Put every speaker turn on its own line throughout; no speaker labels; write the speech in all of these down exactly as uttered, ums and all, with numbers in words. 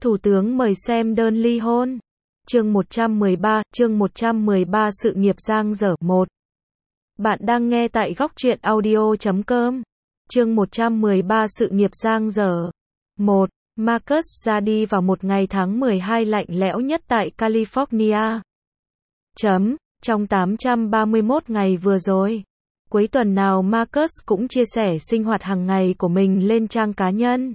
Thủ tướng mời xem đơn ly hôn. Chương một trăm mười ba, chương một trăm mười ba sự nghiệp dang dở. một. Bạn đang nghe tại góc truyện audio chấm com. Chương một trăm mười ba sự nghiệp dang dở. một. Marcus ra đi vào một ngày tháng mười hai lạnh lẽo nhất tại California. Chấm. Trong tám trăm ba mươi mốt ngày vừa rồi, cuối tuần nào Marcus cũng chia sẻ sinh hoạt hàng ngày của mình lên trang cá nhân.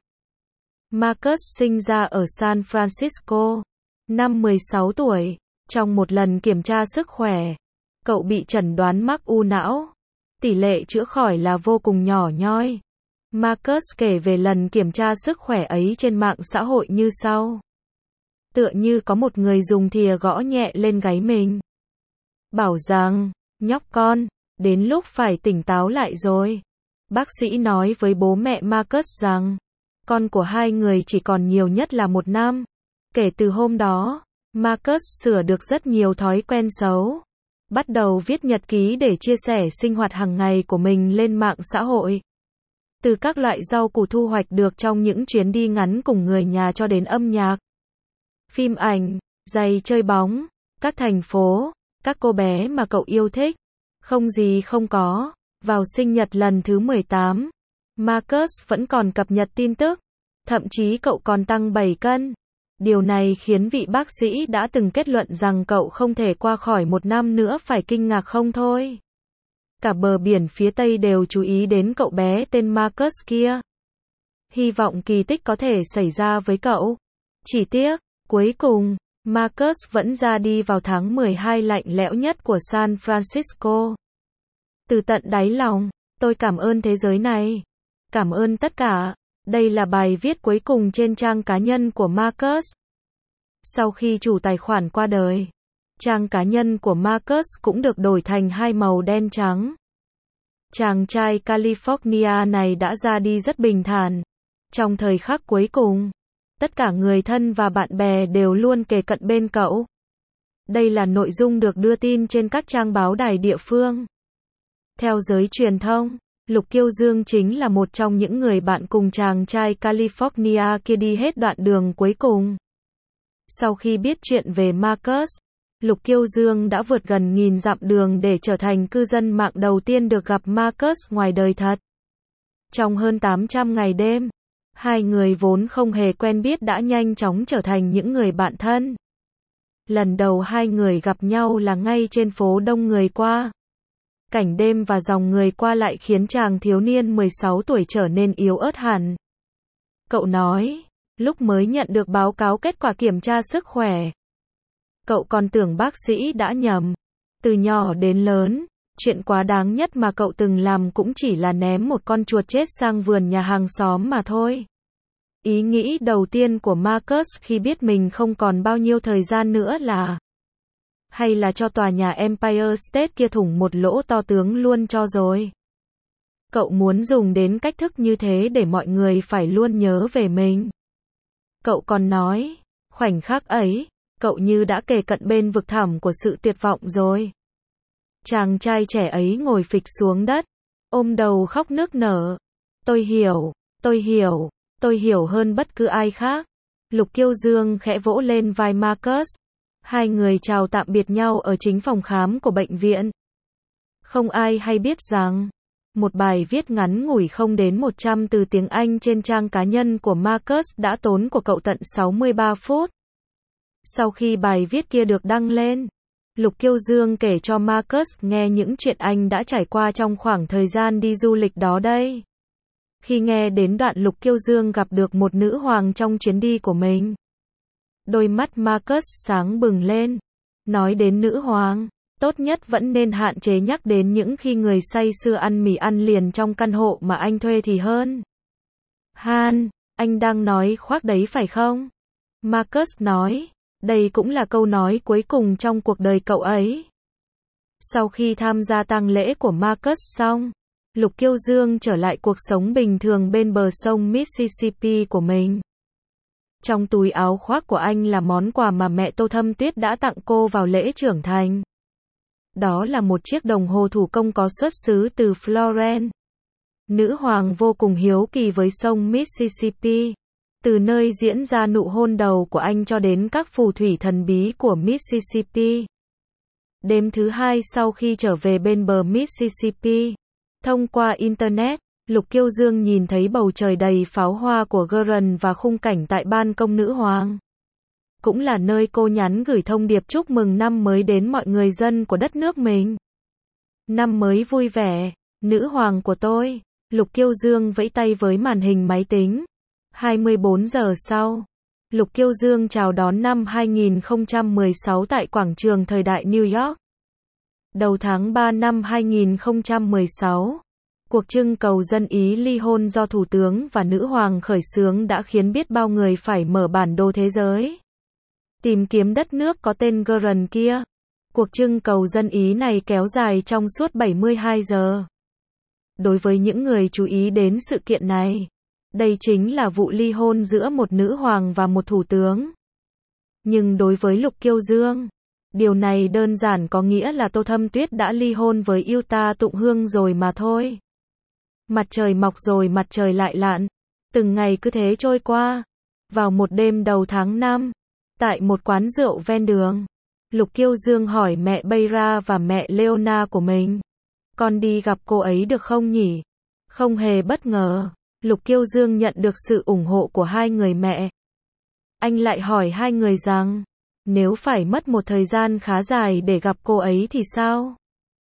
Marcus sinh ra ở San Francisco, năm mười sáu tuổi. Trong một lần kiểm tra sức khỏe, cậu bị chẩn đoán mắc u não. Tỷ lệ chữa khỏi là vô cùng nhỏ nhoi. Marcus kể về lần kiểm tra sức khỏe ấy trên mạng xã hội như sau. Tựa như có một người dùng thìa gõ nhẹ lên gáy mình, bảo rằng, nhóc con, đến lúc phải tỉnh táo lại rồi. Bác sĩ nói với bố mẹ Marcus rằng, con của hai người chỉ còn nhiều nhất là một năm. Kể từ hôm đó, Marcus sửa được rất nhiều thói quen xấu. Bắt đầu viết nhật ký để chia sẻ sinh hoạt hàng ngày của mình lên mạng xã hội. Từ các loại rau củ thu hoạch được trong những chuyến đi ngắn cùng người nhà cho đến âm nhạc, phim ảnh, giày chơi bóng, các thành phố, các cô bé mà cậu yêu thích. Không gì không có. Vào sinh nhật lần thứ mười tám, Marcus vẫn còn cập nhật tin tức. Thậm chí cậu còn tăng bảy cân. Điều này khiến vị bác sĩ đã từng kết luận rằng cậu không thể qua khỏi một năm nữa phải kinh ngạc không thôi. Cả bờ biển phía Tây đều chú ý đến cậu bé tên Marcus kia. Hy vọng kỳ tích có thể xảy ra với cậu. Chỉ tiếc, cuối cùng, Marcus vẫn ra đi vào tháng mười hai lạnh lẽo nhất của San Francisco. Từ tận đáy lòng, tôi cảm ơn thế giới này. Cảm ơn tất cả. Đây là bài viết cuối cùng trên trang cá nhân của Marcus. Sau khi chủ tài khoản qua đời, trang cá nhân của Marcus cũng được đổi thành hai màu đen trắng. Chàng trai California này đã ra đi rất bình thản. Trong thời khắc cuối cùng, tất cả người thân và bạn bè đều luôn kề cận bên cậu. Đây là nội dung được đưa tin trên các trang báo đài địa phương. Theo giới truyền thông, Lục Kiêu Dương chính là một trong những người bạn cùng chàng trai California kia đi hết đoạn đường cuối cùng. Sau khi biết chuyện về Marcus, Lục Kiêu Dương đã vượt gần nghìn dặm đường để trở thành cư dân mạng đầu tiên được gặp Marcus ngoài đời thật. Trong hơn tám trăm ngày đêm, hai người vốn không hề quen biết đã nhanh chóng trở thành những người bạn thân. Lần đầu hai người gặp nhau là ngay trên phố đông người qua. Cảnh đêm và dòng người qua lại khiến chàng thiếu niên mười sáu tuổi trở nên yếu ớt hẳn. Cậu nói, lúc mới nhận được báo cáo kết quả kiểm tra sức khỏe, cậu còn tưởng bác sĩ đã nhầm. Từ nhỏ đến lớn, chuyện quá đáng nhất mà cậu từng làm cũng chỉ là ném một con chuột chết sang vườn nhà hàng xóm mà thôi. Ý nghĩ đầu tiên của Marcus khi biết mình không còn bao nhiêu thời gian nữa là, hay là cho tòa nhà Empire State kia thủng một lỗ to tướng luôn cho rồi. Cậu muốn dùng đến cách thức như thế để mọi người phải luôn nhớ về mình. Cậu còn nói, khoảnh khắc ấy, cậu như đã kề cận bên vực thẳm của sự tuyệt vọng rồi. Chàng trai trẻ ấy ngồi phịch xuống đất, ôm đầu khóc nức nở. Tôi hiểu, tôi hiểu, tôi hiểu hơn bất cứ ai khác. Lục Kiêu Dương khẽ vỗ lên vai Marcus. Hai người chào tạm biệt nhau ở chính phòng khám của bệnh viện. Không ai hay biết rằng, một bài viết ngắn ngủi không đến một trăm từ tiếng Anh trên trang cá nhân của Marcus đã tốn của cậu tận sáu mươi ba phút. Sau khi bài viết kia được đăng lên, Lục Kiêu Dương kể cho Marcus nghe những chuyện anh đã trải qua trong khoảng thời gian đi du lịch đó đây. Khi nghe đến đoạn Lục Kiêu Dương gặp được một nữ hoàng trong chuyến đi của mình, đôi mắt Marcus sáng bừng lên. Nói đến nữ hoàng, tốt nhất vẫn nên hạn chế nhắc đến những khi người say sưa ăn mì ăn liền trong căn hộ mà anh thuê thì hơn. Han, anh đang nói khoác đấy phải không? Marcus nói, đây cũng là câu nói cuối cùng trong cuộc đời cậu ấy. Sau khi tham gia tang lễ của Marcus xong, Lục Kiêu Dương trở lại cuộc sống bình thường bên bờ sông Mississippi của mình. Trong túi áo khoác của anh là món quà mà mẹ Tô Thâm Tuyết đã tặng cô vào lễ trưởng thành. Đó là một chiếc đồng hồ thủ công có xuất xứ từ Florence. Nữ hoàng vô cùng hiếu kỳ với sông Mississippi. Từ nơi diễn ra nụ hôn đầu của anh cho đến các phù thủy thần bí của Mississippi. Đêm thứ hai sau khi trở về bên bờ Mississippi, thông qua Internet, Lục Kiêu Dương nhìn thấy bầu trời đầy pháo hoa của Grand và khung cảnh tại ban công nữ hoàng. Cũng là nơi cô nhắn gửi thông điệp chúc mừng năm mới đến mọi người dân của đất nước mình. Năm mới vui vẻ, nữ hoàng của tôi. Lục Kiêu Dương vẫy tay với màn hình máy tính. hai mươi bốn giờ sau, Lục Kiêu Dương chào đón năm hai nghìn không trăm mười sáu tại quảng trường thời đại New York. Đầu tháng ba năm hai nghìn không trăm mười sáu, cuộc trưng cầu dân Ý ly hôn do Thủ tướng và Nữ hoàng khởi xướng đã khiến biết bao người phải mở bản đồ thế giới. Tìm kiếm đất nước có tên Grand kia. Cuộc trưng cầu dân Ý này kéo dài trong suốt bảy mươi hai giờ. Đối với những người chú ý đến sự kiện này, đây chính là vụ ly hôn giữa một nữ hoàng và một thủ tướng. Nhưng đối với Lục Kiêu Dương, điều này đơn giản có nghĩa là Tô Thâm Tuyết đã ly hôn với yêu ta Tụng Hương rồi mà thôi. Mặt trời mọc rồi mặt trời lại lặn. Từng ngày cứ thế trôi qua. Vào một đêm đầu tháng năm, tại một quán rượu ven đường, Lục Kiêu Dương hỏi mẹ Beira và mẹ Leona của mình. Con đi gặp cô ấy được không nhỉ? Không hề bất ngờ, Lục Kiêu Dương nhận được sự ủng hộ của hai người mẹ. Anh lại hỏi hai người rằng, nếu phải mất một thời gian khá dài để gặp cô ấy thì sao?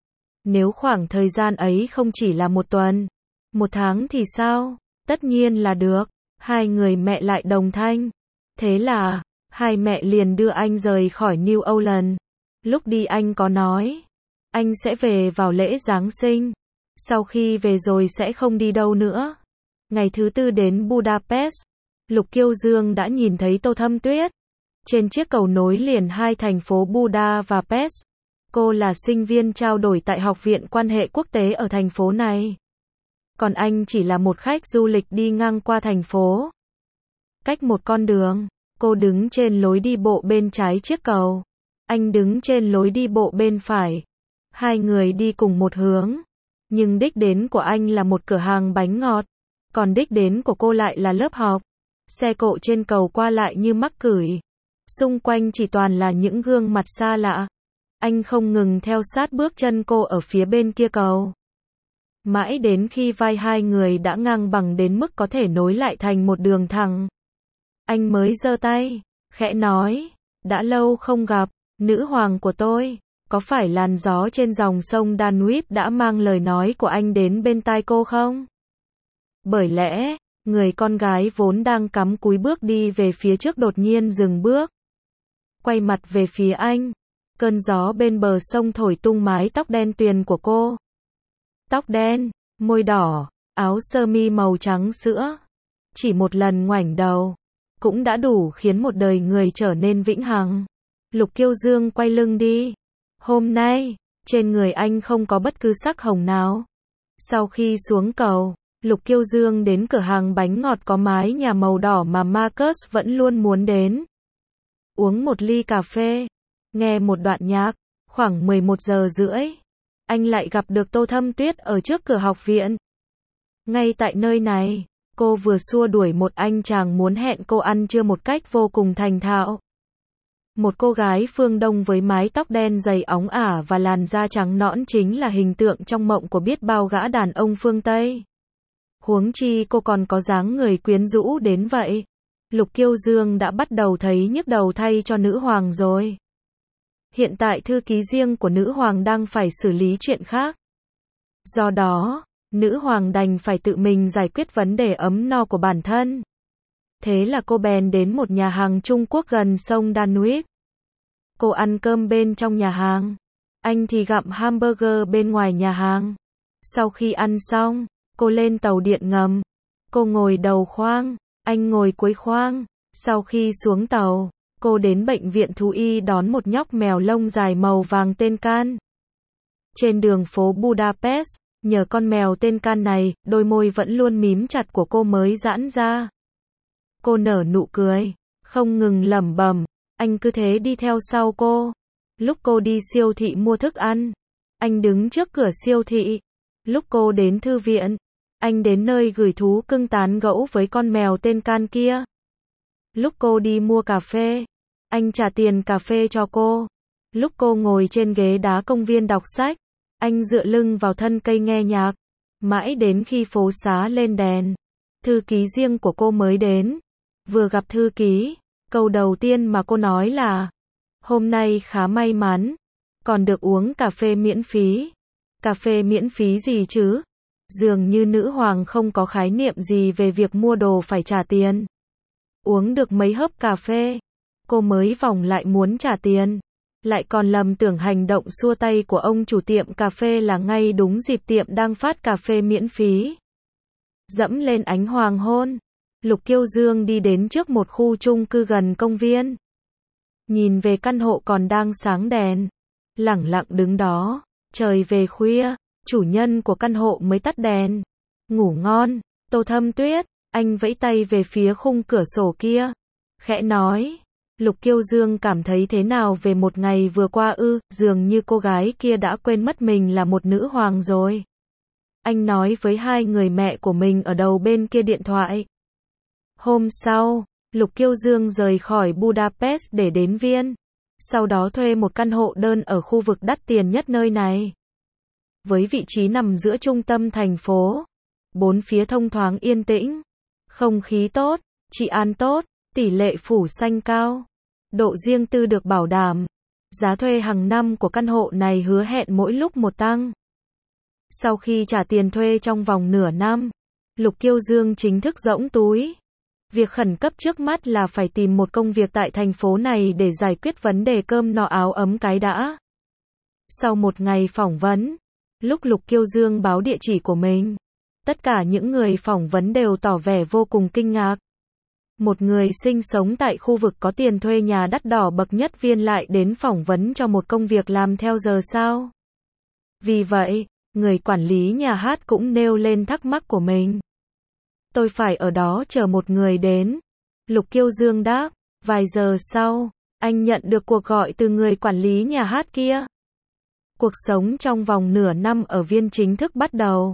Nếu khoảng thời gian ấy không chỉ là một tuần, một tháng thì sao? Tất nhiên là được. Hai người mẹ lại đồng thanh. Thế là, hai mẹ liền đưa anh rời khỏi New Orleans. Lúc đi anh có nói, anh sẽ về vào lễ Giáng sinh. Sau khi về rồi sẽ không đi đâu nữa. Ngày thứ tư đến Budapest, Lục Kiêu Dương đã nhìn thấy Tô Thâm Tuyết. Trên chiếc cầu nối liền hai thành phố Buda và Pest. Cô là sinh viên trao đổi tại Học viện Quan hệ Quốc tế ở thành phố này. Còn anh chỉ là một khách du lịch đi ngang qua thành phố. Cách một con đường, cô đứng trên lối đi bộ bên trái chiếc cầu. Anh đứng trên lối đi bộ bên phải. Hai người đi cùng một hướng. Nhưng đích đến của anh là một cửa hàng bánh ngọt. Còn đích đến của cô lại là lớp học. Xe cộ trên cầu qua lại như mắc cửi. Xung quanh chỉ toàn là những gương mặt xa lạ. Anh không ngừng theo sát bước chân cô ở phía bên kia cầu. Mãi đến khi vai hai người đã ngang bằng đến mức có thể nối lại thành một đường thẳng. Anh mới giơ tay, khẽ nói, đã lâu không gặp, nữ hoàng của tôi. Có phải làn gió trên dòng sông Danube đã mang lời nói của anh đến bên tai cô không? Bởi lẽ, người con gái vốn đang cắm cúi bước đi về phía trước đột nhiên dừng bước. Quay mặt về phía anh. Cơn gió bên bờ sông thổi tung mái tóc đen tuyền của cô. Tóc đen, môi đỏ, áo sơ mi màu trắng sữa. Chỉ một lần ngoảnh đầu, cũng đã đủ khiến một đời người trở nên vĩnh hằng. Lục Kiêu Dương quay lưng đi. Hôm nay, trên người anh không có bất cứ sắc hồng nào. Sau khi xuống cầu, Lục Kiêu Dương đến cửa hàng bánh ngọt có mái nhà màu đỏ mà Marcus vẫn luôn muốn đến. Uống một ly cà phê, nghe một đoạn nhạc, khoảng mười một giờ rưỡi. Anh lại gặp được Tô Thâm Tuyết ở trước cửa học viện. Ngay tại nơi này, cô vừa xua đuổi một anh chàng muốn hẹn cô ăn trưa một cách vô cùng thành thạo. Một cô gái phương Đông với mái tóc đen dày óng ả và làn da trắng nõn chính là hình tượng trong mộng của biết bao gã đàn ông phương Tây. Huống chi cô còn có dáng người quyến rũ đến vậy. Lục Kiêu Dương đã bắt đầu thấy nhức đầu thay cho nữ hoàng rồi. Hiện tại thư ký riêng của nữ hoàng đang phải xử lý chuyện khác. Do đó, nữ hoàng đành phải tự mình giải quyết vấn đề ấm no của bản thân. Thế là cô bèn đến một nhà hàng Trung Quốc gần sông Danube. Cô ăn cơm bên trong nhà hàng. Anh thì gặm hamburger bên ngoài nhà hàng. Sau khi ăn xong, cô lên tàu điện ngầm. Cô ngồi đầu khoang, anh ngồi cuối khoang. Sau khi xuống tàu, cô đến bệnh viện thú y đón một nhóc mèo lông dài màu vàng tên Can. Trên đường phố Budapest, nhờ con mèo tên Can này, đôi môi vẫn luôn mím chặt của cô mới giãn ra. Cô nở nụ cười, không ngừng lẩm bẩm, anh cứ thế đi theo sau cô. Lúc cô đi siêu thị mua thức ăn, anh đứng trước cửa siêu thị. Lúc cô đến thư viện, anh đến nơi gửi thú cưng tán gẫu với con mèo tên Can kia. Lúc cô đi mua cà phê, anh trả tiền cà phê cho cô. Lúc cô ngồi trên ghế đá công viên đọc sách, anh dựa lưng vào thân cây nghe nhạc. Mãi đến khi phố xá lên đèn, thư ký riêng của cô mới đến. Vừa gặp thư ký, câu đầu tiên mà cô nói là: hôm nay khá may mắn, còn được uống cà phê miễn phí. Cà phê miễn phí gì chứ? Dường như nữ hoàng không có khái niệm gì về việc mua đồ phải trả tiền. Uống được mấy hớp cà phê, cô mới vòng lại muốn trả tiền. Lại còn lầm tưởng hành động xua tay của ông chủ tiệm cà phê là ngay đúng dịp tiệm đang phát cà phê miễn phí. Dẫm lên ánh hoàng hôn, Lục Kiêu Dương đi đến trước một khu chung cư gần công viên. Nhìn về căn hộ còn đang sáng đèn, lẳng lặng đứng đó. Trời về khuya, chủ nhân của căn hộ mới tắt đèn. Ngủ ngon, Tô Thâm Tuyết. Anh vẫy tay về phía khung cửa sổ kia, khẽ nói: Lục Kiêu Dương cảm thấy thế nào về một ngày vừa qua ư? Dường như cô gái kia đã quên mất mình là một nữ hoàng rồi. Anh nói với hai người mẹ của mình ở đầu bên kia điện thoại. Hôm sau, Lục Kiêu Dương rời khỏi Budapest để đến Viên. Sau đó thuê một căn hộ đơn ở khu vực đắt tiền nhất nơi này. Với vị trí nằm giữa trung tâm thành phố, bốn phía thông thoáng yên tĩnh, không khí tốt, trị an tốt, tỷ lệ phủ xanh cao, độ riêng tư được bảo đảm. Giá thuê hàng năm của căn hộ này hứa hẹn mỗi lúc một tăng. Sau khi trả tiền thuê trong vòng nửa năm, Lục Kiêu Dương chính thức rỗng túi. Việc khẩn cấp trước mắt là phải tìm một công việc tại thành phố này để giải quyết vấn đề cơm no áo ấm cái đã. Sau một ngày phỏng vấn, lúc Lục Kiêu Dương báo địa chỉ của mình, tất cả những người phỏng vấn đều tỏ vẻ vô cùng kinh ngạc. Một người sinh sống tại khu vực có tiền thuê nhà đắt đỏ bậc nhất Viên lại đến phỏng vấn cho một công việc làm theo giờ sao? Vì vậy, người quản lý nhà hát cũng nêu lên thắc mắc của mình. Tôi phải ở đó chờ một người đến. Lục Kiêu Dương đáp. Vài giờ sau, anh nhận được cuộc gọi từ người quản lý nhà hát kia. Cuộc sống trong vòng nửa năm ở Viên chính thức bắt đầu.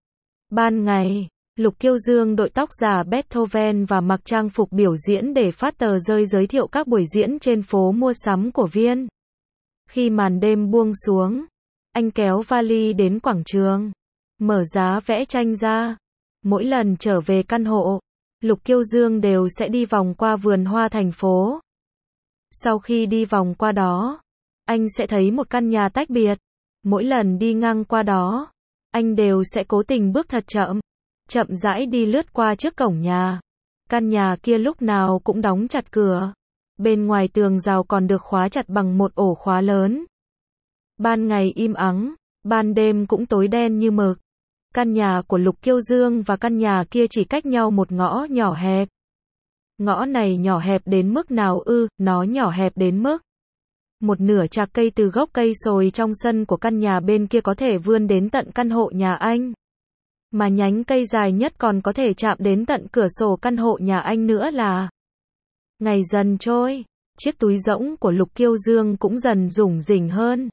Ban ngày, Lục Kiêu Dương đội tóc giả Beethoven và mặc trang phục biểu diễn để phát tờ rơi giới thiệu các buổi diễn trên phố mua sắm của Viên. Khi màn đêm buông xuống, anh kéo vali đến quảng trường, mở giá vẽ tranh ra. Mỗi lần trở về căn hộ, Lục Kiêu Dương đều sẽ đi vòng qua vườn hoa thành phố. Sau khi đi vòng qua đó, anh sẽ thấy một căn nhà tách biệt. Mỗi lần đi ngang qua đó, anh đều sẽ cố tình bước thật chậm, chậm rãi đi lướt qua trước cổng nhà. Căn nhà kia lúc nào cũng đóng chặt cửa. Bên ngoài tường rào còn được khóa chặt bằng một ổ khóa lớn. Ban ngày im ắng, ban đêm cũng tối đen như mực. Căn nhà của Lục Kiêu Dương và căn nhà kia chỉ cách nhau một ngõ nhỏ hẹp. Ngõ này nhỏ hẹp đến mức nào ư? Nó nhỏ hẹp đến mức một nửa chạc cây từ gốc cây sồi trong sân của căn nhà bên kia có thể vươn đến tận căn hộ nhà anh. Mà nhánh cây dài nhất còn có thể chạm đến tận cửa sổ căn hộ nhà anh nữa là. Ngày dần trôi, chiếc túi rỗng của Lục Kiêu Dương cũng dần rủng rỉnh hơn.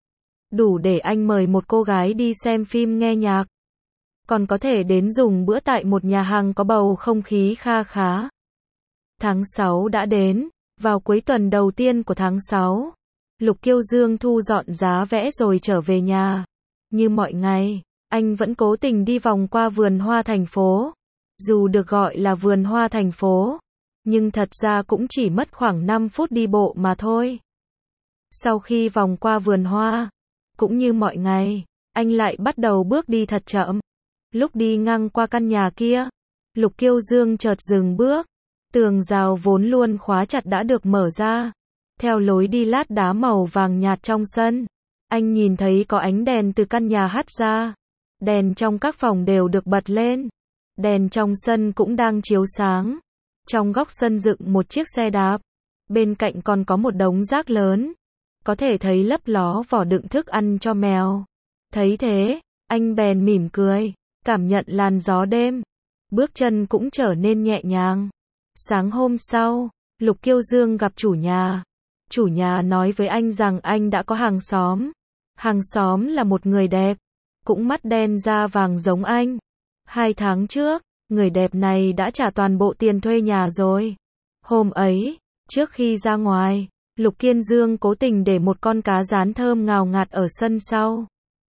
Đủ để anh mời một cô gái đi xem phim nghe nhạc. Còn có thể đến dùng bữa tại một nhà hàng có bầu không khí kha khá. Tháng sáu đã đến, vào cuối tuần đầu tiên của tháng sáu, Lục Kiêu Dương thu dọn giá vẽ rồi trở về nhà. Như mọi ngày, anh vẫn cố tình đi vòng qua vườn hoa thành phố. Dù được gọi là vườn hoa thành phố, nhưng thật ra cũng chỉ mất khoảng năm phút đi bộ mà thôi. Sau khi vòng qua vườn hoa, cũng như mọi ngày, anh lại bắt đầu bước đi thật chậm. Lúc đi ngang qua căn nhà kia, Lục Kiêu Dương chợt dừng bước. Tường rào vốn luôn khóa chặt đã được mở ra. Theo lối đi lát đá màu vàng nhạt trong sân, anh nhìn thấy có ánh đèn từ căn nhà hắt ra. Đèn trong các phòng đều được bật lên. Đèn trong sân cũng đang chiếu sáng. Trong góc sân dựng một chiếc xe đạp. Bên cạnh còn có một đống rác lớn. Có thể thấy lấp ló vỏ đựng thức ăn cho mèo. Thấy thế, anh bèn mỉm cười, cảm nhận làn gió đêm. Bước chân cũng trở nên nhẹ nhàng. Sáng hôm sau, Lục Kiêu Dương gặp chủ nhà. Chủ nhà nói với anh rằng anh đã có hàng xóm. Hàng xóm là một người đẹp, cũng mắt đen da vàng giống anh. Hai tháng trước, người đẹp này đã trả toàn bộ tiền thuê nhà rồi. Hôm ấy, trước khi ra ngoài, Lục Kiên Dương cố tình để một con cá rán thơm ngào ngạt ở sân sau.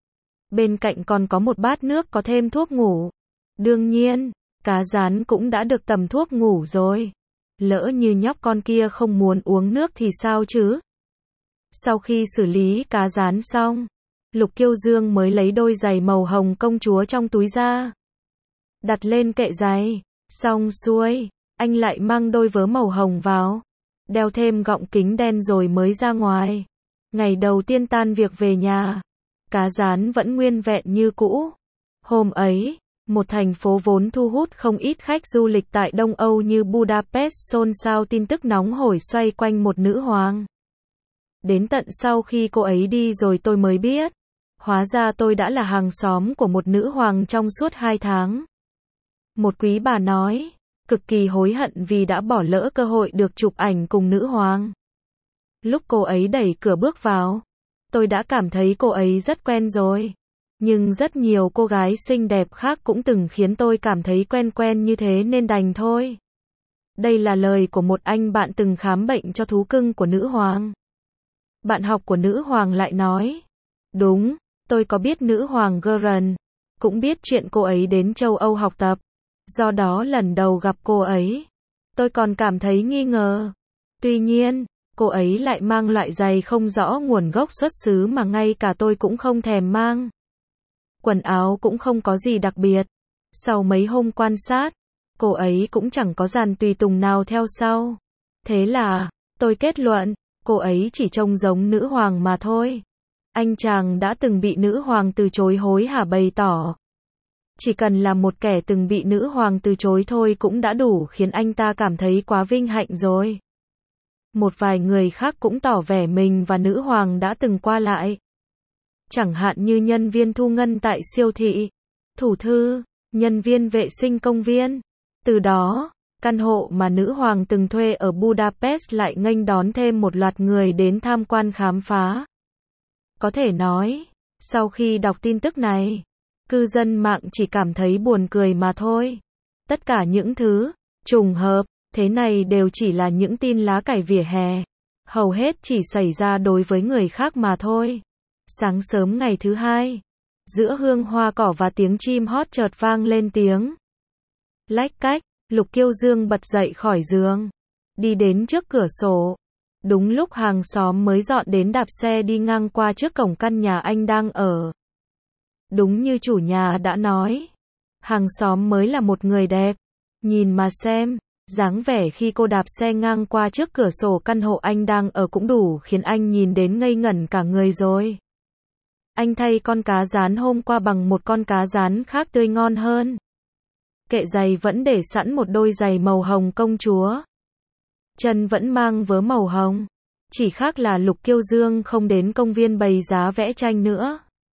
Bên cạnh còn có một bát nước có thêm thuốc ngủ. Đương nhiên, cá rán cũng đã được tầm thuốc ngủ rồi. Lỡ như nhóc con kia không muốn uống nước thì sao chứ? Sau khi xử lý cá rán xong, Lục Kiêu Dương mới lấy đôi giày màu hồng công chúa trong túi ra. Đặt lên kệ giày, xong xuôi, anh lại mang đôi vớ màu hồng vào. Đeo thêm gọng kính đen rồi mới ra ngoài. Ngày đầu tiên tan việc về nhà, cá rán vẫn nguyên vẹn như cũ. Hôm ấy, một thành phố vốn thu hút không ít khách du lịch tại Đông Âu như Budapest xôn xao tin tức nóng hổi xoay quanh một nữ hoàng. Đến tận sau khi cô ấy đi rồi tôi mới biết, hóa ra tôi đã là hàng xóm của một nữ hoàng trong suốt hai tháng. Một quý bà nói, cực kỳ hối hận vì đã bỏ lỡ cơ hội được chụp ảnh cùng nữ hoàng. Lúc cô ấy đẩy cửa bước vào, tôi đã cảm thấy cô ấy rất quen rồi. Nhưng rất nhiều cô gái xinh đẹp khác cũng từng khiến tôi cảm thấy quen quen như thế nên đành thôi. Đây là lời của một anh bạn từng khám bệnh cho thú cưng của nữ hoàng. Bạn học của nữ hoàng lại nói, đúng, tôi có biết nữ hoàng Geren, cũng biết chuyện cô ấy đến châu Âu học tập. Do đó lần đầu gặp cô ấy, tôi còn cảm thấy nghi ngờ. Tuy nhiên, cô ấy lại mang loại giày không rõ nguồn gốc xuất xứ mà ngay cả tôi cũng không thèm mang. Quần áo cũng không có gì đặc biệt. Sau mấy hôm quan sát, cô ấy cũng chẳng có dàn tùy tùng nào theo sau. Thế là, tôi kết luận, cô ấy chỉ trông giống nữ hoàng mà thôi. Anh chàng đã từng bị nữ hoàng từ chối hối hả bày tỏ. Chỉ cần là một kẻ từng bị nữ hoàng từ chối thôi cũng đã đủ khiến anh ta cảm thấy quá vinh hạnh rồi. Một vài người khác cũng tỏ vẻ mình và nữ hoàng đã từng qua lại. Chẳng hạn như nhân viên thu ngân tại siêu thị, thủ thư, nhân viên vệ sinh công viên. Từ đó, căn hộ mà nữ hoàng từng thuê ở Budapest lại nghênh đón thêm một loạt người đến tham quan khám phá. Có thể nói, sau khi đọc tin tức này, cư dân mạng chỉ cảm thấy buồn cười mà thôi. Tất cả những thứ trùng hợp thế này đều chỉ là những tin lá cải vỉa hè. Hầu hết chỉ xảy ra đối với người khác mà thôi. Sáng sớm ngày thứ hai, giữa hương hoa cỏ và tiếng chim hót chợt vang lên tiếng lách cách. Lục Kiêu Dương bật dậy khỏi giường, đi đến trước cửa sổ. Đúng lúc hàng xóm mới dọn đến đạp xe đi ngang qua trước cổng căn nhà anh đang ở. Đúng như chủ nhà đã nói, hàng xóm mới là một người đẹp. Nhìn mà xem, dáng vẻ khi cô đạp xe ngang qua trước cửa sổ căn hộ anh đang ở cũng đủ khiến anh nhìn đến ngây ngẩn cả người rồi. Anh thay con cá rán hôm qua bằng một con cá rán khác tươi ngon hơn. Kệ giày vẫn để sẵn một đôi giày màu hồng công chúa. Chân vẫn mang vớ màu hồng. Chỉ khác là Lục Kiêu Dương không đến công viên bày giá vẽ tranh nữa.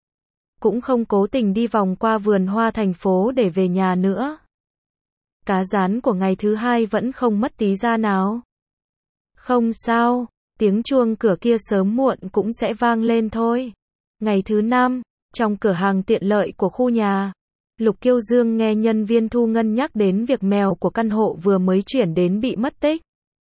Cũng không cố tình đi vòng qua vườn hoa thành phố để về nhà nữa. Cá rán của ngày thứ hai vẫn không mất tí da nào. Không sao, tiếng chuông cửa kia sớm muộn cũng sẽ vang lên thôi. Ngày thứ năm, trong cửa hàng tiện lợi của khu nhà, Lục Kiêu Dương nghe nhân viên thu ngân nhắc đến việc mèo của căn hộ vừa mới chuyển đến bị mất tích.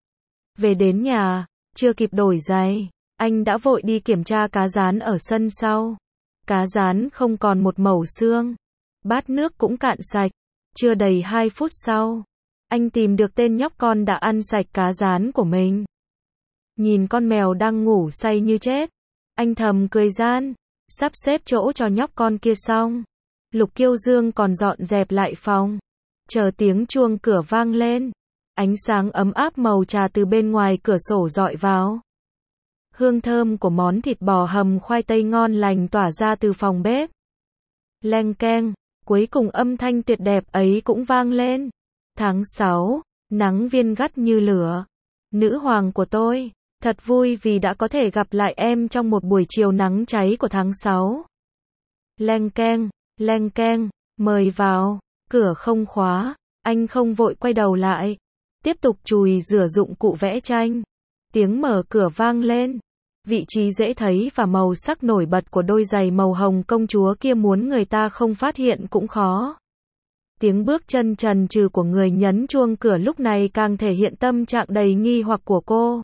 Về đến nhà, chưa kịp đổi giày, anh đã vội đi kiểm tra cá rán ở sân sau. Cá rán không còn một mẩu xương, bát nước cũng cạn sạch. Chưa đầy hai phút sau, anh tìm được tên nhóc con đã ăn sạch cá rán của mình. Nhìn con mèo đang ngủ say như chết, anh thầm cười gian, sắp xếp chỗ cho nhóc con kia xong. Lục Kiêu Dương còn dọn dẹp lại phòng, chờ tiếng chuông cửa vang lên. Ánh sáng ấm áp màu trà từ bên ngoài cửa sổ dọi vào. Hương thơm của món thịt bò hầm khoai tây ngon lành tỏa ra từ phòng bếp. Leng keng, cuối cùng âm thanh tuyệt đẹp ấy cũng vang lên. Tháng sáu, nắng viên gắt như lửa. Nữ hoàng của tôi, thật vui vì đã có thể gặp lại em trong một buổi chiều nắng cháy của tháng sáu. Leng keng, leng keng, mời vào. Cửa không khóa, anh không vội quay đầu lại. Tiếp tục chùi rửa dụng cụ vẽ tranh. Tiếng mở cửa vang lên. Vị trí dễ thấy và màu sắc nổi bật của đôi giày màu hồng công chúa kia muốn người ta không phát hiện cũng khó. Tiếng bước chân trần trừ của người nhấn chuông cửa lúc này càng thể hiện tâm trạng đầy nghi hoặc của cô.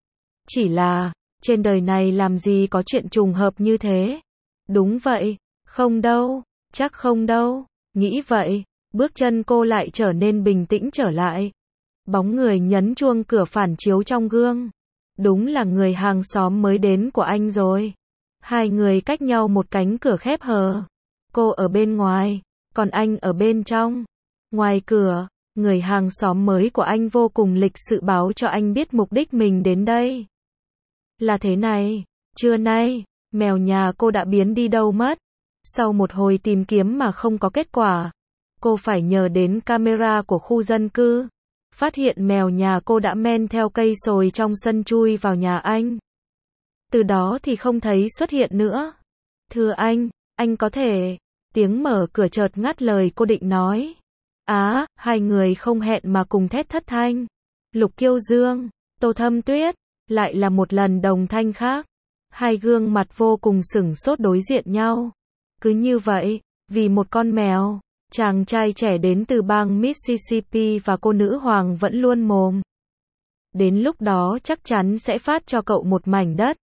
Chỉ là, trên đời này làm gì có chuyện trùng hợp như thế? Đúng vậy, không đâu, chắc không đâu. Nghĩ vậy, bước chân cô lại trở nên bình tĩnh trở lại. Bóng người nhấn chuông cửa phản chiếu trong gương. Đúng là người hàng xóm mới đến của anh rồi. Hai người cách nhau một cánh cửa khép hờ. Cô ở bên ngoài, còn anh ở bên trong. Ngoài cửa, người hàng xóm mới của anh vô cùng lịch sự báo cho anh biết mục đích mình đến đây. Là thế này, trưa nay, mèo nhà cô đã biến đi đâu mất. Sau một hồi tìm kiếm mà không có kết quả, cô phải nhờ đến camera của khu dân cư. Phát hiện mèo nhà cô đã men theo cây sồi trong sân chui vào nhà anh. Từ đó thì không thấy xuất hiện nữa. Thưa anh, anh có thể... Tiếng mở cửa chợt ngắt lời cô định nói. Á, hai người không hẹn mà cùng thét thất thanh. Lục Kiêu Dương, Tô Thâm Tuyết, lại là một lần đồng thanh khác. Hai gương mặt vô cùng sửng sốt đối diện nhau. Cứ như vậy, vì một con mèo, chàng trai trẻ đến từ bang Mississippi và cô nữ hoàng vẫn luôn mồm. Đến lúc đó chắc chắn sẽ phát cho cậu một mảnh đất.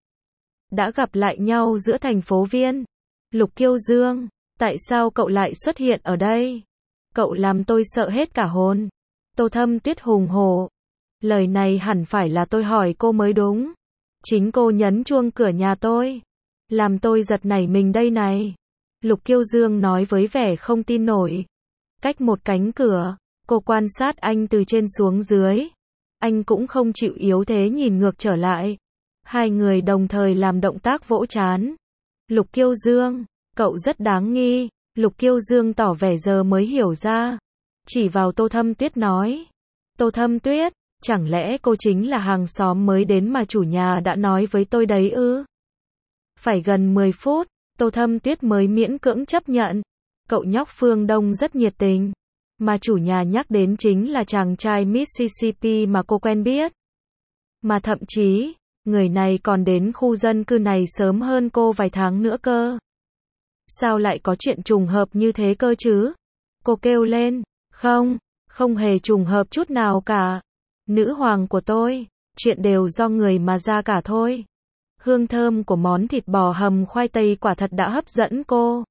Đã gặp lại nhau giữa thành phố Viên. Lục Kiêu Dương, tại sao cậu lại xuất hiện ở đây? Cậu làm tôi sợ hết cả hồn. Tô Thâm Tuyết hùng hổ. Lời này hẳn phải là tôi hỏi cô mới đúng. Chính cô nhấn chuông cửa nhà tôi. Làm tôi giật nảy mình đây này. Lục Kiêu Dương nói với vẻ không tin nổi. Cách một cánh cửa, cô quan sát anh từ trên xuống dưới. Anh cũng không chịu yếu thế nhìn ngược trở lại. Hai người đồng thời làm động tác vỗ trán. Lục Kiêu Dương, cậu rất đáng nghi. Lục Kiêu Dương tỏ vẻ giờ mới hiểu ra. Chỉ vào Tô Thâm Tuyết nói. Tô Thâm Tuyết, chẳng lẽ cô chính là hàng xóm mới đến mà chủ nhà đã nói với tôi đấy ư? Phải gần mười phút, Tô Thâm Tuyết mới miễn cưỡng chấp nhận. Cậu nhóc phương Đông rất nhiệt tình. Mà chủ nhà nhắc đến chính là chàng trai Mississippi mà cô quen biết. Mà thậm chí, người này còn đến khu dân cư này sớm hơn cô vài tháng nữa cơ. Sao lại có chuyện trùng hợp như thế cơ chứ? Cô kêu lên. Không, không hề trùng hợp chút nào cả. Nữ hoàng của tôi, chuyện đều do người mà ra cả thôi. Hương thơm của món thịt bò hầm khoai tây quả thật đã hấp dẫn cô.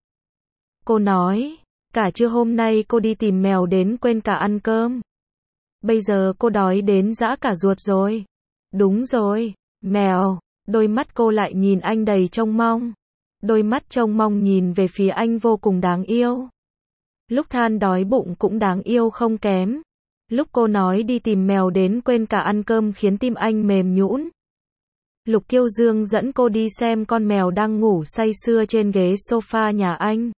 Cô nói, cả trưa hôm nay cô đi tìm mèo đến quên cả ăn cơm. Bây giờ cô đói đến giã cả ruột rồi. Đúng rồi, mèo. Đôi mắt cô lại nhìn anh đầy trông mong. Đôi mắt trông mong nhìn về phía anh vô cùng đáng yêu. Lúc than đói bụng cũng đáng yêu không kém. Lúc cô nói đi tìm mèo đến quên cả ăn cơm khiến tim anh mềm nhũn. Lục Kiêu Dương dẫn cô đi xem con mèo đang ngủ say sưa trên ghế sofa nhà anh.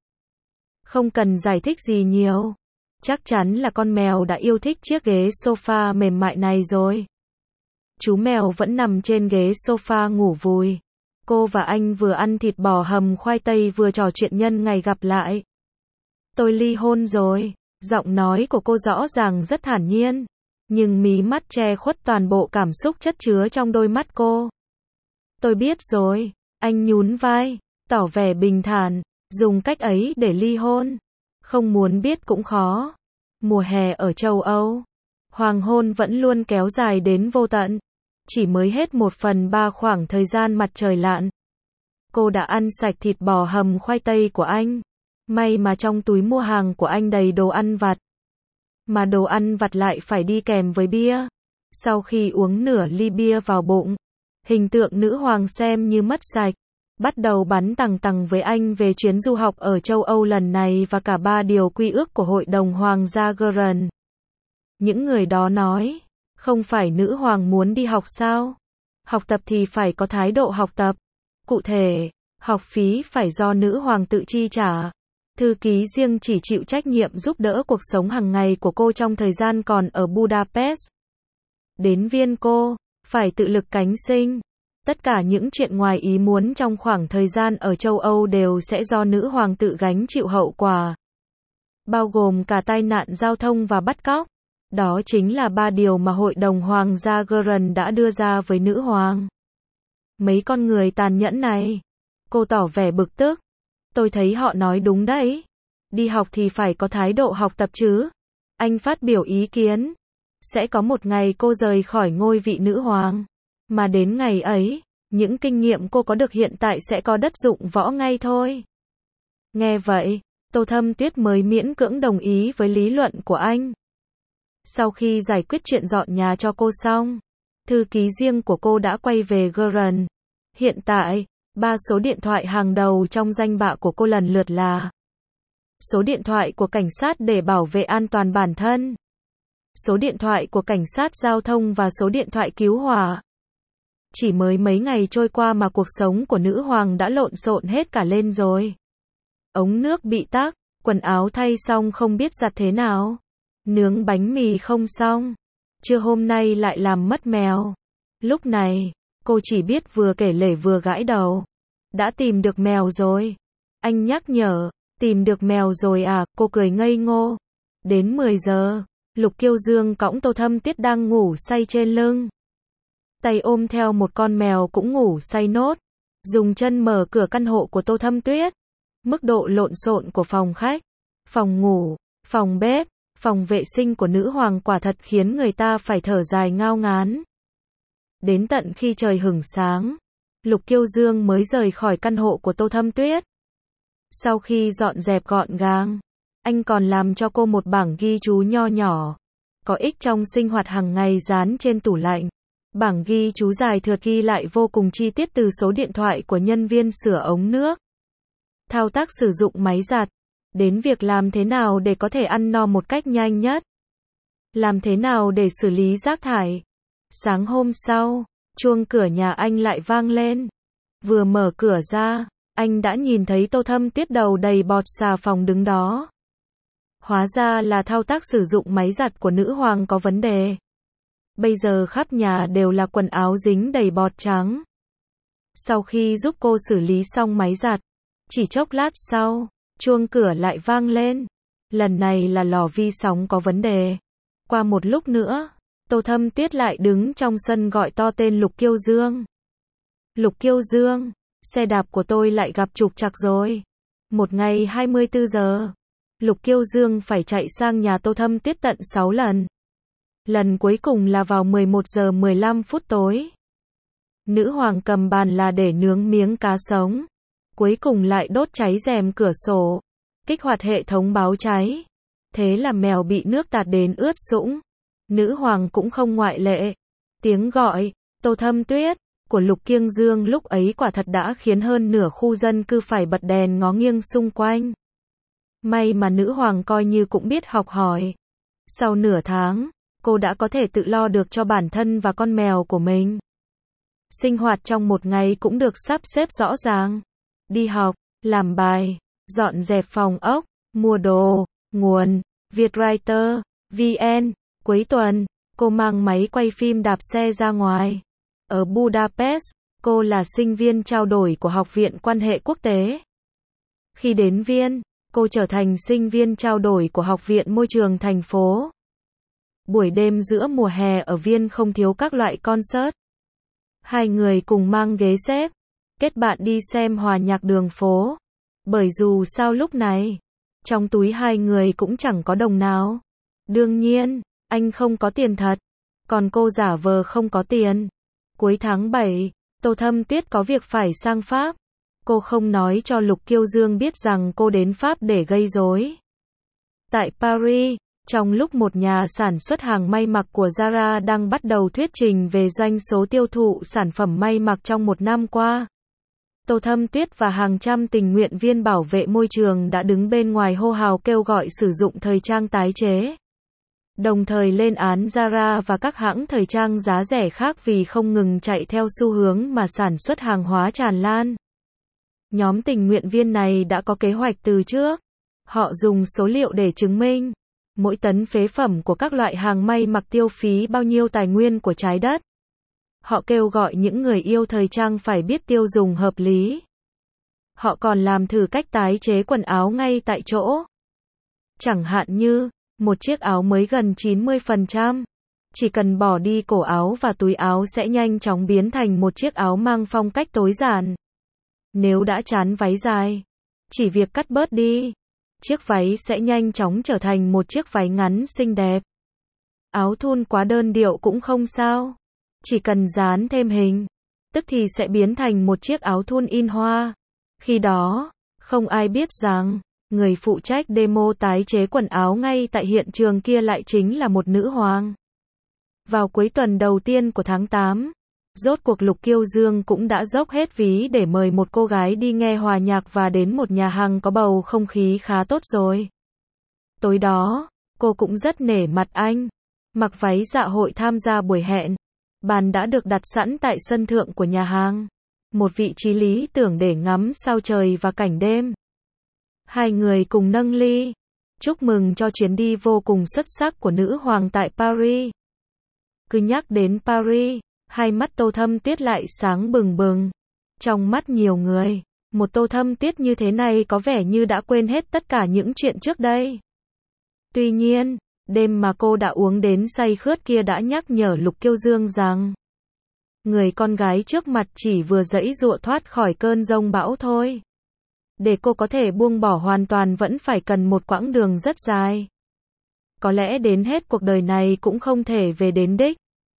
Không cần giải thích gì nhiều. Chắc chắn là con mèo đã yêu thích chiếc ghế sofa mềm mại này rồi. Chú mèo vẫn nằm trên ghế sofa ngủ vùi. Cô và anh vừa ăn thịt bò hầm khoai tây vừa trò chuyện nhân ngày gặp lại. Tôi ly hôn rồi. Giọng nói của cô rõ ràng rất thản nhiên. Nhưng mí mắt che khuất toàn bộ cảm xúc chất chứa trong đôi mắt cô. Tôi biết rồi. Anh nhún vai, tỏ vẻ bình thản. Dùng cách ấy để ly hôn. Không muốn biết cũng khó. Mùa hè ở châu Âu, hoàng hôn vẫn luôn kéo dài đến vô tận. Chỉ mới hết một phần ba khoảng thời gian mặt trời lặn. Cô đã ăn sạch thịt bò hầm khoai tây của anh. May mà trong túi mua hàng của anh đầy đồ ăn vặt. Mà đồ ăn vặt lại phải đi kèm với bia. Sau khi uống nửa ly bia vào bụng, hình tượng nữ hoàng xem như mất sạch. Bắt đầu bắn tằng tằng với anh về chuyến du học ở châu Âu lần này và cả ba điều quy ước của Hội đồng Hoàng gia Geren. Những người đó nói, không phải nữ hoàng muốn đi học sao? Học tập thì phải có thái độ học tập. Cụ thể, học phí phải do nữ hoàng tự chi trả. Thư ký riêng chỉ chịu trách nhiệm giúp đỡ cuộc sống hàng ngày của cô trong thời gian còn ở Budapest. Đến Viên cô, phải tự lực cánh sinh. Tất cả những chuyện ngoài ý muốn trong khoảng thời gian ở châu Âu đều sẽ do nữ hoàng tự gánh chịu hậu quả. Bao gồm cả tai nạn giao thông và bắt cóc. Đó chính là ba điều mà Hội đồng Hoàng gia Geren đã đưa ra với nữ hoàng. Mấy con người tàn nhẫn này. Cô tỏ vẻ bực tức. Tôi thấy họ nói đúng đấy. Đi học thì phải có thái độ học tập chứ. Anh phát biểu ý kiến. Sẽ có một ngày cô rời khỏi ngôi vị nữ hoàng. Mà đến ngày ấy, những kinh nghiệm cô có được hiện tại sẽ có đất dụng võ ngay thôi. Nghe vậy, Tô Thâm Tuyết mới miễn cưỡng đồng ý với lý luận của anh. Sau khi giải quyết chuyện dọn nhà cho cô xong, thư ký riêng của cô đã quay về Guren. Hiện tại, ba số điện thoại hàng đầu trong danh bạ của cô lần lượt là số điện thoại của cảnh sát để bảo vệ an toàn bản thân, số điện thoại của cảnh sát giao thông và số điện thoại cứu hỏa. Chỉ mới mấy ngày trôi qua mà cuộc sống của nữ hoàng đã lộn xộn hết cả lên rồi. Ống nước bị tắc, quần áo thay xong không biết giặt thế nào, nướng bánh mì không xong, trưa hôm nay lại làm mất mèo. Lúc này, cô chỉ biết vừa kể lể vừa gãi đầu. Đã tìm được mèo rồi. Anh nhắc nhở, tìm được mèo rồi à, cô cười ngây ngô. Đến mười giờ, Lục Kiêu Dương cõng Tô Thâm Tuyết đang ngủ say trên lưng. Tay ôm theo một con mèo cũng ngủ say nốt. Dùng chân mở cửa căn hộ của Tô Thâm Tuyết. Mức độ lộn xộn của phòng khách, phòng ngủ, phòng bếp, phòng vệ sinh của nữ hoàng quả thật khiến người ta phải thở dài ngao ngán. Đến tận khi trời hửng sáng, Lục Kiêu Dương mới rời khỏi căn hộ của Tô Thâm Tuyết. Sau khi dọn dẹp gọn gàng, anh còn làm cho cô một bảng ghi chú nho nhỏ, có ích trong sinh hoạt hàng ngày dán trên tủ lạnh. Bảng ghi chú dài thượt ghi lại vô cùng chi tiết từ số điện thoại của nhân viên sửa ống nước, thao tác sử dụng máy giặt, đến việc làm thế nào để có thể ăn no một cách nhanh nhất, làm thế nào để xử lý rác thải. Sáng hôm sau, chuông cửa nhà anh lại vang lên. Vừa mở cửa ra, anh đã nhìn thấy Tô Thâm Tuyết đầu đầy bọt xà phòng đứng đó. Hóa ra là thao tác sử dụng máy giặt của nữ hoàng có vấn đề. Bây giờ khắp nhà đều là quần áo dính đầy bọt trắng. Sau khi giúp cô xử lý xong máy giặt, chỉ chốc lát sau, chuông cửa lại vang lên. Lần này là lò vi sóng có vấn đề. Qua một lúc nữa, Tô Thâm Tuyết lại đứng trong sân gọi to tên Lục Kiêu Dương. Lục Kiêu Dương, xe đạp của tôi lại gặp trục trặc rồi. Một ngày hai mươi tư giờ, Lục Kiêu Dương phải chạy sang nhà Tô Thâm Tuyết tận sáu lần. Lần cuối cùng là vào mười một giờ mười lăm phút tối. Nữ hoàng cầm bàn là để nướng miếng cá sống. Cuối cùng lại đốt cháy rèm cửa sổ, kích hoạt hệ thống báo cháy. Thế là mèo bị nước tạt đến ướt sũng. Nữ hoàng cũng không ngoại lệ. Tiếng gọi, Tô Thâm Tuyết, của Lục Kiêu Dương lúc ấy quả thật đã khiến hơn nửa khu dân cư phải bật đèn ngó nghiêng xung quanh. May mà nữ hoàng coi như cũng biết học hỏi. Sau nửa tháng, cô đã có thể tự lo được cho bản thân và con mèo của mình. Sinh hoạt trong một ngày cũng được sắp xếp rõ ràng. Đi học, làm bài, dọn dẹp phòng ốc, mua đồ, nguồn, Vietwriter, vê en. Cuối tuần, cô mang máy quay phim đạp xe ra ngoài. Ở Budapest, cô là sinh viên trao đổi của Học viện Quan hệ Quốc tế. Khi đến Viên, cô trở thành sinh viên trao đổi của Học viện Môi trường thành phố. Buổi đêm giữa mùa hè ở Viên không thiếu các loại concert. Hai người cùng mang ghế xếp, kết bạn đi xem hòa nhạc đường phố. Bởi dù sao lúc này, trong túi hai người cũng chẳng có đồng nào. Đương nhiên, anh không có tiền thật, còn cô giả vờ không có tiền. Cuối tháng bảy, Tô Thâm Tuyết có việc phải sang Pháp. Cô không nói cho Lục Kiêu Dương biết rằng cô đến Pháp để gây rối. Tại Paris, trong lúc một nhà sản xuất hàng may mặc của Zara đang bắt đầu thuyết trình về doanh số tiêu thụ sản phẩm may mặc trong một năm qua, Tô Thâm Tuyết và hàng trăm tình nguyện viên bảo vệ môi trường đã đứng bên ngoài hô hào kêu gọi sử dụng thời trang tái chế. Đồng thời lên án Zara và các hãng thời trang giá rẻ khác vì không ngừng chạy theo xu hướng mà sản xuất hàng hóa tràn lan. Nhóm tình nguyện viên này đã có kế hoạch từ trước. Họ dùng số liệu để chứng minh mỗi tấn phế phẩm của các loại hàng may mặc tiêu phí bao nhiêu tài nguyên của trái đất. Họ kêu gọi những người yêu thời trang phải biết tiêu dùng hợp lý. Họ còn làm thử cách tái chế quần áo ngay tại chỗ. Chẳng hạn như, một chiếc áo mới gần chín mươi phần trăm. Chỉ cần bỏ đi cổ áo và túi áo sẽ nhanh chóng biến thành một chiếc áo mang phong cách tối giản. Nếu đã chán váy dài, chỉ việc cắt bớt đi. chiếc váy sẽ nhanh chóng trở thành một chiếc váy ngắn xinh đẹp. Áo thun quá đơn điệu cũng không sao. Chỉ cần dán thêm hình, tức thì sẽ biến thành một chiếc áo thun in hoa. Khi đó, không ai biết rằng, người phụ trách demo tái chế quần áo ngay tại hiện trường kia lại chính là một nữ hoàng. Vào cuối tuần đầu tiên của tháng tám, rốt cuộc Lục Kiêu Dương cũng đã dốc hết ví để mời một cô gái đi nghe hòa nhạc và đến một nhà hàng có bầu không khí khá tốt rồi. Tối đó, cô cũng rất nể mặt anh. Mặc váy dạ hội tham gia buổi hẹn. Bàn đã được đặt sẵn tại sân thượng của nhà hàng. Một vị trí lý tưởng để ngắm sao trời và cảnh đêm. Hai người cùng nâng ly, chúc mừng cho chuyến đi vô cùng xuất sắc của nữ hoàng tại Paris. Cứ nhắc đến Paris, hai mắt Tô Thâm Tuyết lại sáng bừng bừng. Trong mắt nhiều người, một Tô Thâm Tuyết như thế này có vẻ như đã quên hết tất cả những chuyện trước đây. Tuy nhiên, đêm mà cô đã uống đến say khướt kia đã nhắc nhở Lục Kiêu Dương rằng người con gái trước mặt chỉ vừa giãy giụa thoát khỏi cơn giông bão thôi. Để cô có thể buông bỏ hoàn toàn vẫn phải cần một quãng đường rất dài. Có lẽ đến hết cuộc đời này cũng không thể về đến đích.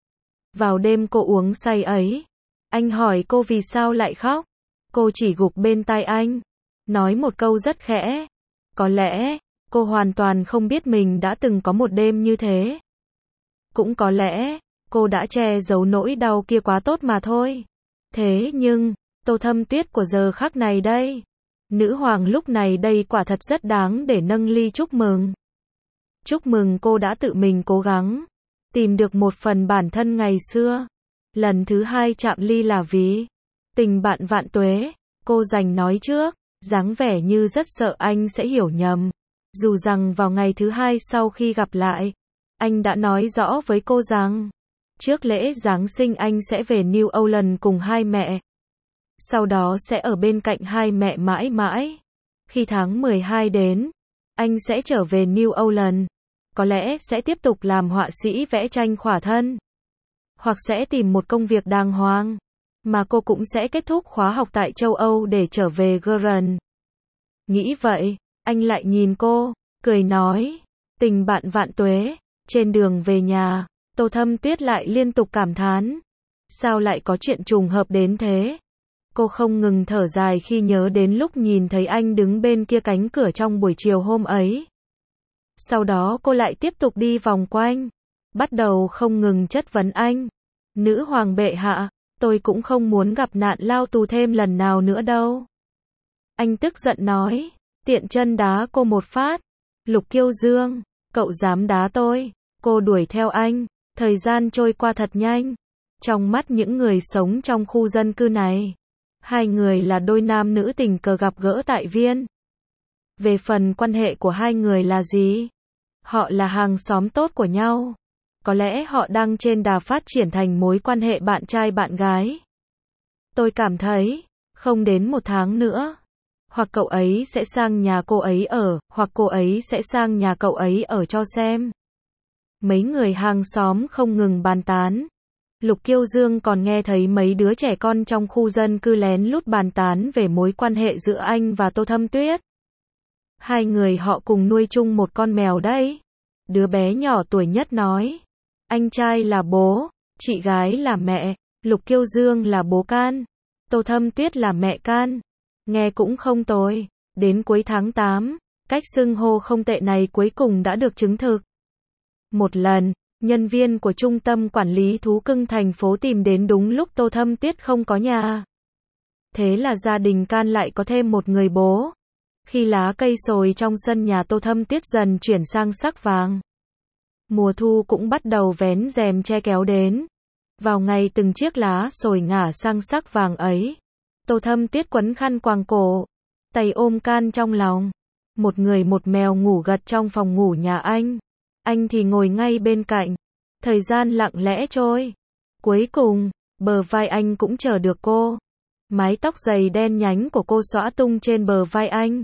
Vào đêm cô uống say ấy, anh hỏi cô vì sao lại khóc. Cô chỉ gục bên tai anh, nói một câu rất khẽ. Có lẽ, cô hoàn toàn không biết mình đã từng có một đêm như thế. Cũng có lẽ, cô đã che giấu nỗi đau kia quá tốt mà thôi. Thế nhưng, Tô Thâm Tuyết của giờ khắc này đây, nữ hoàng lúc này đây quả thật rất đáng để nâng ly chúc mừng. Chúc mừng cô đã tự mình cố gắng, tìm được một phần bản thân ngày xưa. Lần thứ hai chạm ly là vì tình bạn vạn tuế, cô dành nói trước, dáng vẻ như rất sợ anh sẽ hiểu nhầm. Dù rằng vào ngày thứ hai sau khi gặp lại, anh đã nói rõ với cô rằng, trước lễ Giáng sinh anh sẽ về New Orleans cùng hai mẹ. Sau đó sẽ ở bên cạnh hai mẹ mãi mãi. Khi tháng mười hai đến, anh sẽ trở về New Orleans. Có lẽ sẽ tiếp tục làm họa sĩ vẽ tranh khỏa thân. Hoặc sẽ tìm một công việc đàng hoàng. Mà cô cũng sẽ kết thúc khóa học tại châu Âu để trở về Gren. Nghĩ vậy, anh lại nhìn cô, cười nói, tình bạn vạn tuế. Trên đường về nhà, Tô Thâm Tuyết lại liên tục cảm thán. Sao lại có chuyện trùng hợp đến thế? Cô không ngừng thở dài khi nhớ đến lúc nhìn thấy anh đứng bên kia cánh cửa trong buổi chiều hôm ấy. Sau đó cô lại tiếp tục đi vòng quanh, bắt đầu không ngừng chất vấn anh. Nữ hoàng bệ hạ, tôi cũng không muốn gặp nạn lao tù thêm lần nào nữa đâu. Anh tức giận nói, tiện chân đá cô một phát. Lục Kiêu Dương, cậu dám đá tôi? Cô đuổi theo anh, thời gian trôi qua thật nhanh. Trong mắt những người sống trong khu dân cư này, hai người là đôi nam nữ tình cờ gặp gỡ tại Viên. Về phần quan hệ của hai người là gì? Họ là hàng xóm tốt của nhau. Có lẽ họ đang trên đà phát triển thành mối quan hệ bạn trai bạn gái. Tôi cảm thấy, không đến một tháng nữa, hoặc cậu ấy sẽ sang nhà cô ấy ở, hoặc cô ấy sẽ sang nhà cậu ấy ở cho xem. Mấy người hàng xóm không ngừng bàn tán. Lục Kiêu Dương còn nghe thấy mấy đứa trẻ con trong khu dân cư lén lút bàn tán về mối quan hệ giữa anh và Tô Thâm Tuyết. Hai người họ cùng nuôi chung một con mèo đấy. Đứa bé nhỏ tuổi nhất nói, anh trai là bố, chị gái là mẹ, Lục Kiêu Dương là bố can, Tô Thâm Tuyết là mẹ can. Nghe cũng không tồi. Đến cuối tháng tám, cách xưng hô không tệ này cuối cùng đã được chứng thực. Một lần, nhân viên của trung tâm quản lý thú cưng thành phố tìm đến đúng lúc Tô Thâm Tuyết không có nhà. Thế là gia đình can lại có thêm một người bố. Khi lá cây sồi trong sân nhà Tô Thâm Tuyết dần chuyển sang sắc vàng, mùa thu cũng bắt đầu vén rèm che kéo đến. Vào ngày từng chiếc lá sồi ngả sang sắc vàng ấy, Tô Thâm Tuyết quấn khăn quàng cổ, tay ôm can trong lòng. Một người một mèo ngủ gật trong phòng ngủ nhà anh. Anh thì ngồi ngay bên cạnh. Thời gian lặng lẽ trôi. Cuối cùng, bờ vai anh cũng chờ được cô. Mái tóc dày đen nhánh của cô xõa tung trên bờ vai anh.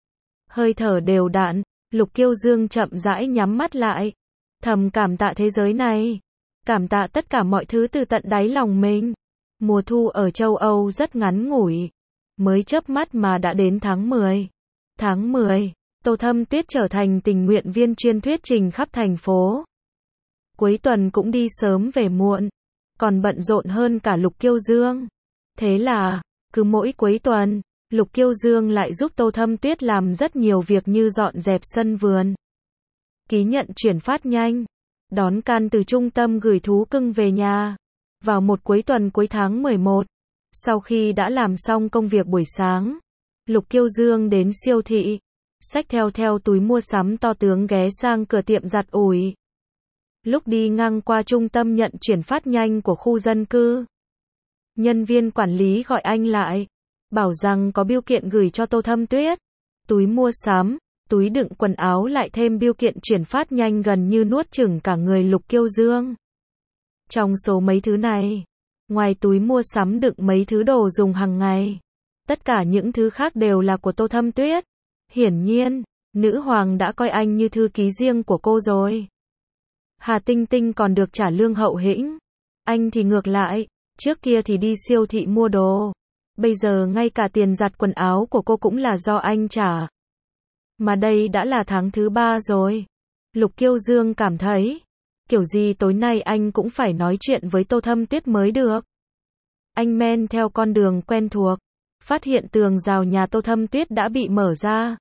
Hơi thở đều đặn, Lục Kiêu Dương chậm rãi nhắm mắt lại. Thầm cảm tạ thế giới này. Cảm tạ tất cả mọi thứ từ tận đáy lòng mình. Mùa thu ở châu Âu rất ngắn ngủi. Mới chớp mắt mà đã đến tháng mười. Tháng mười, Tô Thâm Tuyết trở thành tình nguyện viên chuyên thuyết trình khắp thành phố. Cuối tuần cũng đi sớm về muộn, còn bận rộn hơn cả Lục Kiêu Dương. Thế là, cứ mỗi cuối tuần, Lục Kiêu Dương lại giúp Tô Thâm Tuyết làm rất nhiều việc như dọn dẹp sân vườn, ký nhận chuyển phát nhanh, đón can từ trung tâm gửi thú cưng về nhà. Vào một cuối tuần cuối tháng mười một, sau khi đã làm xong công việc buổi sáng, Lục Kiêu Dương đến siêu thị, xách theo theo túi mua sắm to tướng ghé sang cửa tiệm giặt ủi. Lúc đi ngang qua trung tâm nhận chuyển phát nhanh của khu dân cư, nhân viên quản lý gọi anh lại, bảo rằng có bưu kiện gửi cho Tô Thâm Tuyết. Túi mua sắm, túi đựng quần áo lại thêm bưu kiện chuyển phát nhanh gần như nuốt chửng cả người Lục Kiêu Dương. Trong số mấy thứ này, ngoài túi mua sắm đựng mấy thứ đồ dùng hàng ngày, tất cả những thứ khác đều là của Tô Thâm Tuyết. Hiển nhiên, nữ hoàng đã coi anh như thư ký riêng của cô rồi. Hà Tinh Tinh còn được trả lương hậu hĩnh. Anh thì ngược lại, trước kia thì đi siêu thị mua đồ. Bây giờ ngay cả tiền giặt quần áo của cô cũng là do anh trả. Mà đây đã là tháng thứ ba rồi. Lục Kiêu Dương cảm thấy, kiểu gì tối nay anh cũng phải nói chuyện với Tô Thâm Tuyết mới được. Anh men theo con đường quen thuộc, phát hiện tường rào nhà Tô Thâm Tuyết đã bị mở ra.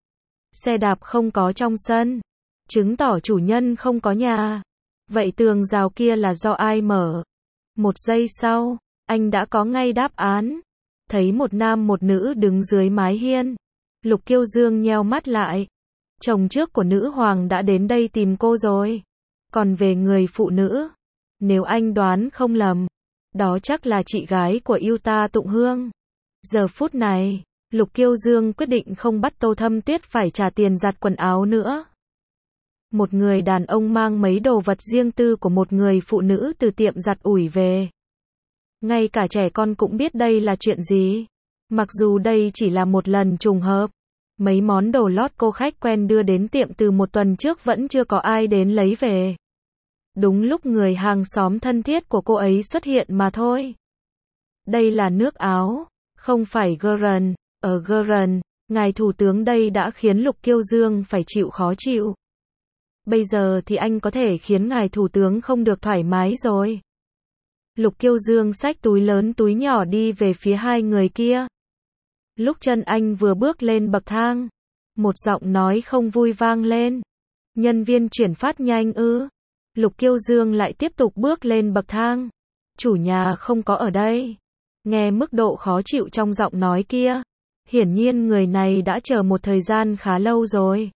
Xe đạp không có trong sân, chứng tỏ chủ nhân không có nhà. Vậy tường rào kia là do ai mở? Một giây sau, anh đã có ngay đáp án. Thấy một nam một nữ đứng dưới mái hiên. Lục Kiêu Dương nheo mắt lại. Chồng trước của nữ hoàng đã đến đây tìm cô rồi. Còn về người phụ nữ, nếu anh đoán không lầm, đó chắc là chị gái của Yuta Tụng Hương. Giờ phút này, Lục Kiêu Dương quyết định không bắt Tô Thâm Tuyết phải trả tiền giặt quần áo nữa. Một người đàn ông mang mấy đồ vật riêng tư của một người phụ nữ từ tiệm giặt ủi về. Ngay cả trẻ con cũng biết đây là chuyện gì. Mặc dù đây chỉ là một lần trùng hợp. Mấy món đồ lót cô khách quen đưa đến tiệm từ một tuần trước vẫn chưa có ai đến lấy về. Đúng lúc người hàng xóm thân thiết của cô ấy xuất hiện mà thôi. Đây là nước áo, không phải Guerin. Ở Guerin, ngài thủ tướng đây đã khiến Lục Kiêu Dương phải chịu khó chịu. Bây giờ thì anh có thể khiến ngài thủ tướng không được thoải mái rồi. Lục Kiêu Dương xách túi lớn túi nhỏ đi về phía hai người kia. Lúc chân anh vừa bước lên bậc thang, một giọng nói không vui vang lên. Nhân viên chuyển phát nhanh ư? Lục Kiêu Dương lại tiếp tục bước lên bậc thang. Chủ nhà không có ở đây. Nghe mức độ khó chịu trong giọng nói kia, hiển nhiên người này đã chờ một thời gian khá lâu rồi.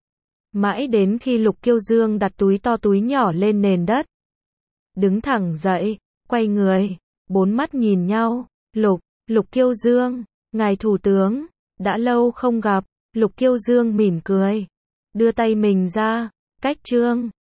Mãi đến khi Lục Kiêu Dương đặt túi to túi nhỏ lên nền đất, đứng thẳng dậy, quay người, bốn mắt nhìn nhau. Lục, Lục Kiêu Dương, ngài thủ tướng, đã lâu không gặp. Lục Kiêu Dương mỉm cười, đưa tay mình ra, cách trương.